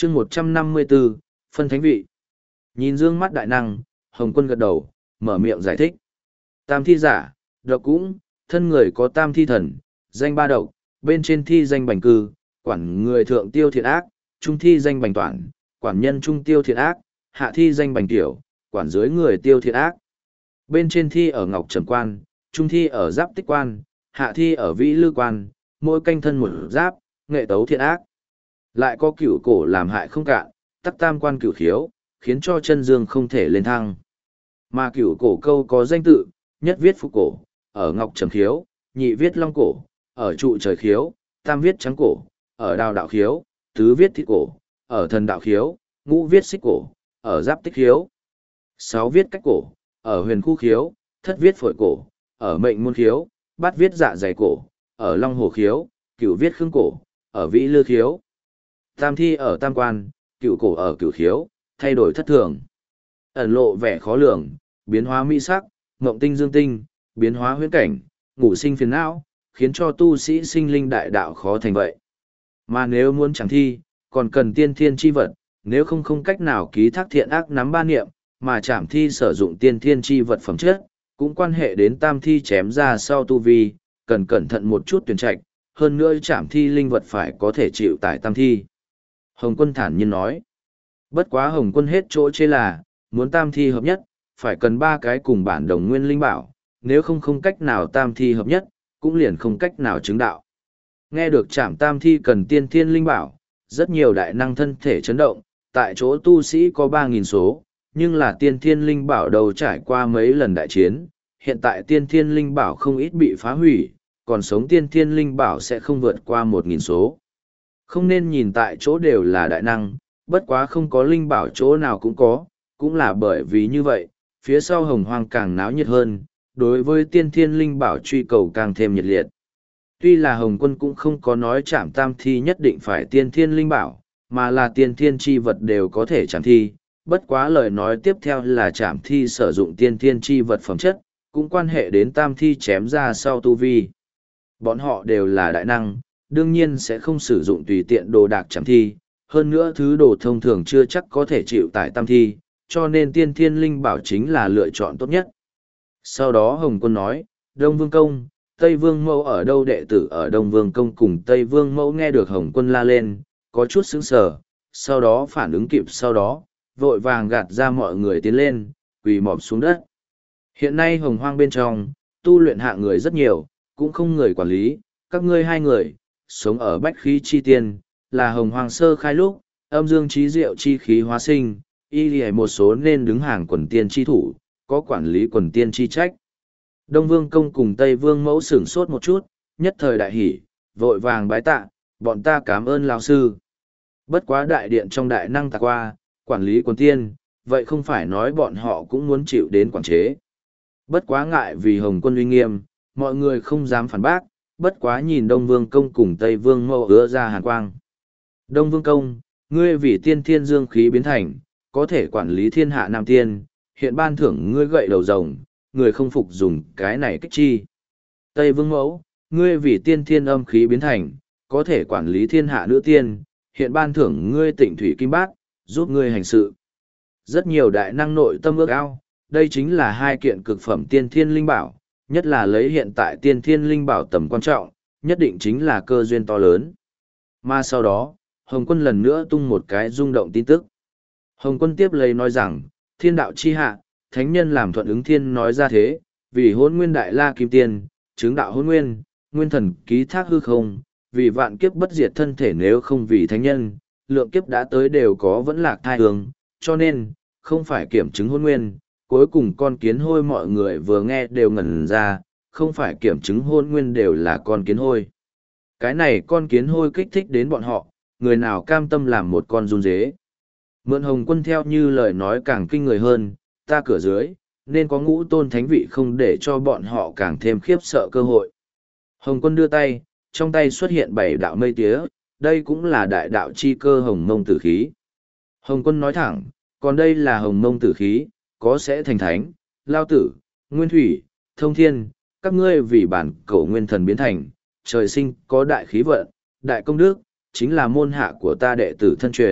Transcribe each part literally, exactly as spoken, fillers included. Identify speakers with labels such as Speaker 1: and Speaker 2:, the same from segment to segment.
Speaker 1: chương một trăm năm mươi bốn, phân thánh vị. Nhìn dương mắt đại năng, Hồng Quân gật đầu, mở miệng giải thích. Tam thi giả, độc cũng, thân người có tam thi thần, danh ba độc, bên trên thi danh bành cư, quản người thượng tiêu thiện ác, trung thi danh bành toản, quản nhân trung tiêu thiện ác, hạ thi danh bành tiểu, quản dưới người tiêu thiện ác. Bên trên thi ở ngọc trầm quan, trung thi ở giáp tích quan, hạ thi ở vĩ lư quan, mỗi canh thân một giáp, nghệ tấu thiện ác. Lại có cửu cổ làm hại không cạn, tắc tam quan cửu khiếu, khiến cho chân dương không thể lên thăng. Mà cửu cổ câu có danh tự, nhất viết phục cổ, ở ngọc trầm khiếu, nhị viết long cổ, ở trụ trời khiếu, tam viết trắng cổ, ở đào đạo khiếu, tứ viết thị cổ, ở thần đạo khiếu, ngũ viết xích cổ, ở giáp tích khiếu, sáu viết cách cổ, ở huyền khu khiếu, thất viết phổi cổ, ở mệnh môn khiếu, bát viết dạ dày cổ, ở long hồ khiếu, cửu viết khương cổ, ở vĩ lư khiếu. Tam thi ở tam quan, cửu cổ ở cửu khiếu, thay đổi thất thường. Ẩn lộ vẻ khó lường, biến hóa mỹ sắc, mộng tinh dương tinh, biến hóa huyễn cảnh, ngủ sinh phiền não, khiến cho tu sĩ sinh linh đại đạo khó thành vậy. Mà nếu muốn chẳng thi, còn cần tiên thiên chi vật, nếu không không cách nào ký thác thiện ác nắm ba niệm, mà chảm thi sử dụng tiên thiên chi vật phẩm chất, cũng quan hệ đến tam thi chém ra sau tu vi, cần cẩn thận một chút tuyển trạch, hơn nữa chảm thi linh vật phải có thể chịu tại tam thi. Hồng Quân thản nhiên nói. Bất quá Hồng Quân hết chỗ chê là, muốn tam thi hợp nhất, phải cần ba cái cùng bản đồng nguyên linh bảo, nếu không không cách nào tam thi hợp nhất, cũng liền không cách nào chứng đạo. Nghe được chảm tam thi cần tiên thiên linh bảo, rất nhiều đại năng thân thể chấn động, tại chỗ tu sĩ có ba nghìn số, nhưng là tiên thiên linh bảo đầu trải qua mấy lần đại chiến, hiện tại tiên thiên linh bảo không ít bị phá hủy, còn sống tiên thiên linh bảo sẽ không vượt qua một nghìn số. Không nên nhìn tại chỗ đều là đại năng, bất quá không có linh bảo chỗ nào cũng có, cũng là bởi vì như vậy, phía sau hồng hoang càng náo nhiệt hơn, đối với tiên thiên linh bảo truy cầu càng thêm nhiệt liệt. Tuy là Hồng Quân cũng không có nói chạm tam thi nhất định phải tiên thiên linh bảo, mà là tiên thiên chi vật đều có thể chạm thi, bất quá lời nói tiếp theo là chạm thi sử dụng tiên thiên chi vật phẩm chất, cũng quan hệ đến tam thi chém ra sau tu vi. Bọn họ đều là đại năng, đương nhiên sẽ không sử dụng tùy tiện đồ đạc chạm thi, hơn nữa thứ đồ thông thường chưa chắc có thể chịu tại tam thi, cho nên tiên thiên linh bảo chính là lựa chọn tốt nhất. Sau đó Hồng Quân nói, Đông Vương Công, Tây Vương Mẫu ở đâu? Đệ tử ở Đông Vương Công cùng Tây Vương Mẫu nghe được Hồng Quân la lên, có chút sững sờ, sau đó phản ứng kịp sau đó, vội vàng gạt ra mọi người tiến lên, quỳ mọp xuống đất. Hiện nay hồng hoang bên trong, tu luyện hạ người rất nhiều, cũng không người quản lý, các ngươi hai người, sống ở bách khí chi tiên, là hồng hoang sơ khai lúc, âm dương trí diệu chi khí hóa sinh, y lì một số nên đứng hàng quần tiên chi thủ, có quản lý quần tiên chi trách. Đông Vương Công cùng Tây Vương Mẫu sửng sốt một chút, nhất thời đại hỉ, vội vàng bái tạ, bọn ta cảm ơn lão sư. Bất quá đại điện trong đại năng tạc qua, quản lý quần tiên, vậy không phải nói bọn họ cũng muốn chịu đến quản chế. Bất quá ngại vì Hồng Quân uy nghiêm, mọi người không dám phản bác, bất quá nhìn Đông Vương Công cùng Tây Vương Mẫu ứa ra hàn quang. Đông Vương Công, ngươi vì tiên thiên dương khí biến thành, có thể quản lý thiên hạ nam tiên, hiện ban thưởng ngươi gậy đầu rồng, người không phục dùng cái này kích chi. Tây Vương Mẫu, ngươi vì tiên thiên âm khí biến thành, có thể quản lý thiên hạ nữ tiên, hiện ban thưởng ngươi tịnh thủy kim bát, giúp ngươi hành sự. Rất nhiều đại năng nội tâm ước ao, đây chính là hai kiện cực phẩm tiên thiên linh bảo, nhất là lấy hiện tại tiên thiên linh bảo tầm quan trọng, nhất định chính là cơ duyên to lớn. Mà sau đó, Hồng Quân lần nữa tung một cái rung động tin tức. Hồng Quân tiếp lấy nói rằng, thiên đạo chi hạ, thánh nhân làm thuận ứng thiên nói ra thế, vì hôn nguyên đại la kim tiên, chứng đạo hôn nguyên, nguyên thần ký thác hư không, vì vạn kiếp bất diệt thân thể nếu không vì thánh nhân, lượng kiếp đã tới đều có vẫn lạc thai hương, cho nên, không phải kiểm chứng hôn nguyên, cuối cùng con kiến hôi mọi người vừa nghe đều ngẩn ra, không phải kiểm chứng hôn nguyên đều là con kiến hôi. Cái này con kiến hôi kích thích đến bọn họ, người nào cam tâm làm một con run dế. Mượn Hồng Quân theo như lời nói càng kinh người hơn, ta cửa dưới, nên có ngũ tôn thánh vị không để cho bọn họ càng thêm khiếp sợ cơ hội. Hồng Quân đưa tay, trong tay xuất hiện bảy đạo mây tía, đây cũng là đại đạo chi cơ hồng mông tử khí. Hồng Quân nói thẳng, còn đây là hồng mông tử khí, có sẽ thành thánh, lao tử, nguyên thủy, thông thiên, các ngươi vì bản cổ nguyên thần biến thành, trời sinh có đại khí vận, đại công đức, chính là môn hạ của ta đệ tử thân truyền,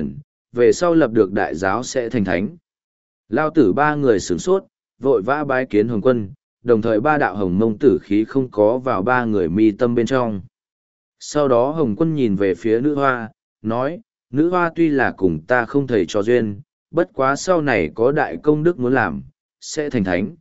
Speaker 1: về sau lập được đại giáo sẽ thành thánh. Lao tử ba người sửng sốt, vội vã bái kiến Hồng Quân, đồng thời ba đạo hồng mông tử khí không có vào ba người mi tâm bên trong. Sau đó Hồng Quân nhìn về phía nữ hoa, nói, nữ hoa tuy là cùng ta không thầy trò duyên, bất quá sau này có đại công đức muốn làm, sẽ thành thánh.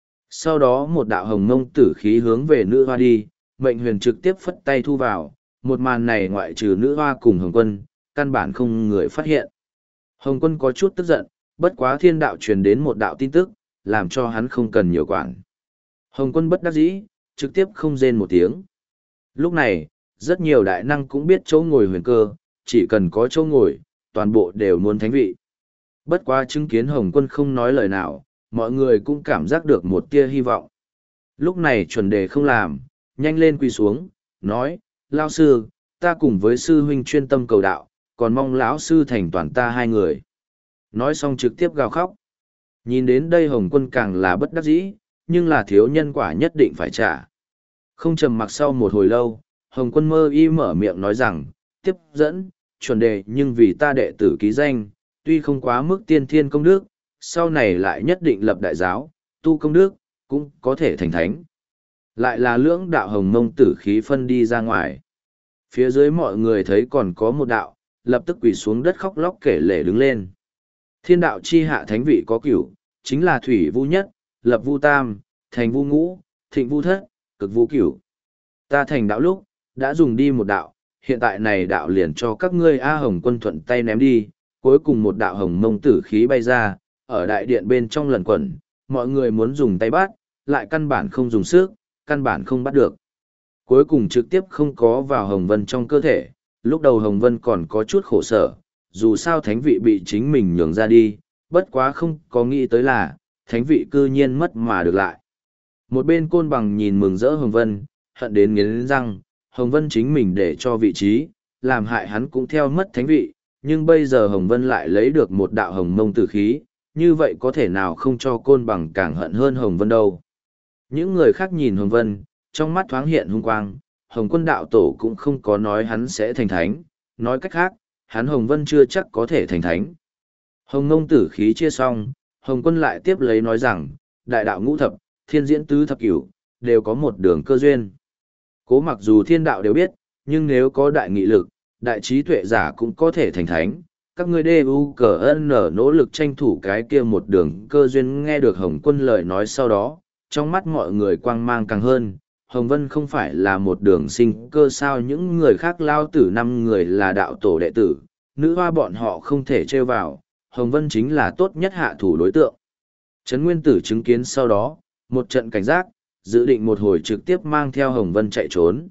Speaker 1: Sau đó một đạo hồng mông tử khí hướng về nữ hoa đi, mệnh huyền trực tiếp phất tay thu vào, một màn này ngoại trừ nữ hoa cùng Hồng Quân, căn bản không người phát hiện. Hồng Quân có chút tức giận, bất quá thiên đạo truyền đến một đạo tin tức, làm cho hắn không cần nhiều quản. Hồng Quân bất đắc dĩ, trực tiếp không rên một tiếng. Lúc này, rất nhiều đại năng cũng biết chỗ ngồi huyền cơ, chỉ cần có chỗ ngồi, toàn bộ đều muốn thánh vị. Bất quá chứng kiến Hồng Quân không nói lời nào, mọi người cũng cảm giác được một tia hy vọng. Lúc này chuẩn đề không làm, nhanh lên quỳ xuống, nói, Lao sư, ta cùng với sư huynh chuyên tâm cầu đạo, còn mong lão sư thành toàn ta hai người. Nói xong trực tiếp gào khóc. Nhìn đến đây Hồng Quân càng là bất đắc dĩ, nhưng là thiếu nhân quả nhất định phải trả. Không trầm mặc sau một hồi lâu, Hồng Quân mơ y mở miệng nói rằng, tiếp dẫn, chuẩn đề nhưng vì ta đệ tử ký danh, tuy không quá mức tiên thiên công đức, sau này lại nhất định lập đại giáo, tu công đức, cũng có thể thành thánh. Lại là lưỡng đạo hồng mông tử khí phân đi ra ngoài. Phía dưới mọi người thấy còn có một đạo, lập tức quỳ xuống đất khóc lóc kể lể đứng lên. Thiên đạo chi hạ thánh vị có cửu, chính là thủy vu nhất, lập vu tam, thành vu ngũ, thịnh vu thất, cực vu cửu. Ta thành đạo lúc, đã dùng đi một đạo, hiện tại này đạo liền cho các ngươi A Hồng Quân thuận tay ném đi, cuối cùng một đạo hồng mông tử khí bay ra, ở đại điện bên trong lần quẩn, mọi người muốn dùng tay bắt, lại căn bản không dùng sức, căn bản không bắt được. Cuối cùng trực tiếp không có vào Hồng Vân trong cơ thể, lúc đầu Hồng Vân còn có chút khổ sở, dù sao thánh vị bị chính mình nhường ra đi, bất quá không có nghĩ tới là, thánh vị cư nhiên mất mà được lại. Một bên Côn Bằng nhìn mừng rỡ Hồng Vân, hận đến nghiến răng, Hồng Vân chính mình để cho vị trí, làm hại hắn cũng theo mất thánh vị, nhưng bây giờ Hồng Vân lại lấy được một đạo hồng mông tử khí, như vậy có thể nào không cho Côn Bằng càng hận hơn Hồng Vân đâu. Những người khác nhìn Hồng Vân, trong mắt thoáng hiện hung quang, Hồng Quân đạo tổ cũng không có nói hắn sẽ thành thánh, nói cách khác, hắn Hồng Vân chưa chắc có thể thành thánh. Hồng mông tử khí chia xong, Hồng Quân lại tiếp lấy nói rằng, đại đạo ngũ thập, thiên diễn tứ thập cửu, đều có một đường cơ duyên. Cố mặc dù thiên đạo đều biết, nhưng nếu có đại nghị lực, đại trí tuệ giả cũng có thể thành thánh. Các ngươi đê u cờ ân nở nỗ lực tranh thủ cái kia một đường cơ duyên. Nghe được Hồng Quân lời nói sau đó, trong mắt mọi người quang mang càng hơn. Hồng Vân không phải là một đường sinh cơ sao, những người khác lao tử năm người là đạo tổ đệ tử, nữ hoa bọn họ không thể trêu vào, Hồng Vân chính là tốt nhất hạ thủ đối tượng. Trấn Nguyên Tử chứng kiến sau đó, một trận cảnh giác, dự định một hồi trực tiếp mang theo Hồng Vân chạy trốn.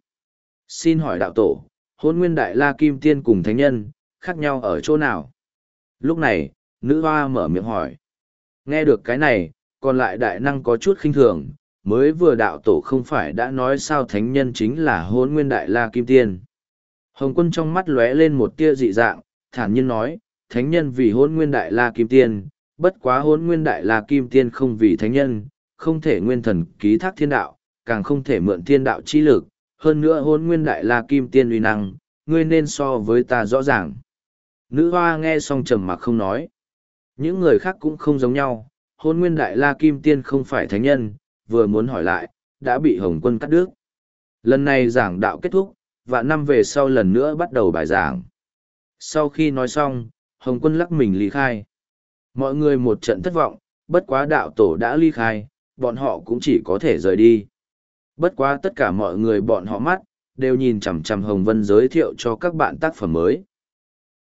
Speaker 1: Xin hỏi đạo tổ, Hôn Nguyên Đại La Kim Tiên cùng Thánh Nhân, khác nhau ở chỗ nào? Lúc này, nữ hoa mở miệng hỏi. Nghe được cái này, còn lại đại năng có chút khinh thường, mới vừa đạo tổ không phải đã nói sao Thánh Nhân chính là Hôn Nguyên Đại La Kim Tiên. Hồng Quân trong mắt lóe lên một tia dị dạng, thản nhiên nói, Thánh Nhân vì Hôn Nguyên Đại La Kim Tiên, bất quá Hôn Nguyên Đại La Kim Tiên không vì Thánh Nhân, không thể nguyên thần ký thác thiên đạo, càng không thể mượn thiên đạo chi lực, hơn nữa Hôn Nguyên Đại La Kim Tiên uy năng, ngươi nên so với ta rõ ràng. Nữ hoa nghe xong trầm mặc không nói. Những người khác cũng không giống nhau, Hôn Nguyên Đại La Kim Tiên không phải thánh nhân, vừa muốn hỏi lại, đã bị Hồng Quân cắt đứt. Lần này giảng đạo kết thúc, và năm về sau lần nữa bắt đầu bài giảng. Sau khi nói xong, Hồng Quân lắc mình ly khai. Mọi người một trận thất vọng, bất quá đạo tổ đã ly khai, bọn họ cũng chỉ có thể rời đi. Bất quá tất cả mọi người bọn họ mắt, đều nhìn chằm chằm Hồng Vân giới thiệu cho các bạn tác phẩm mới.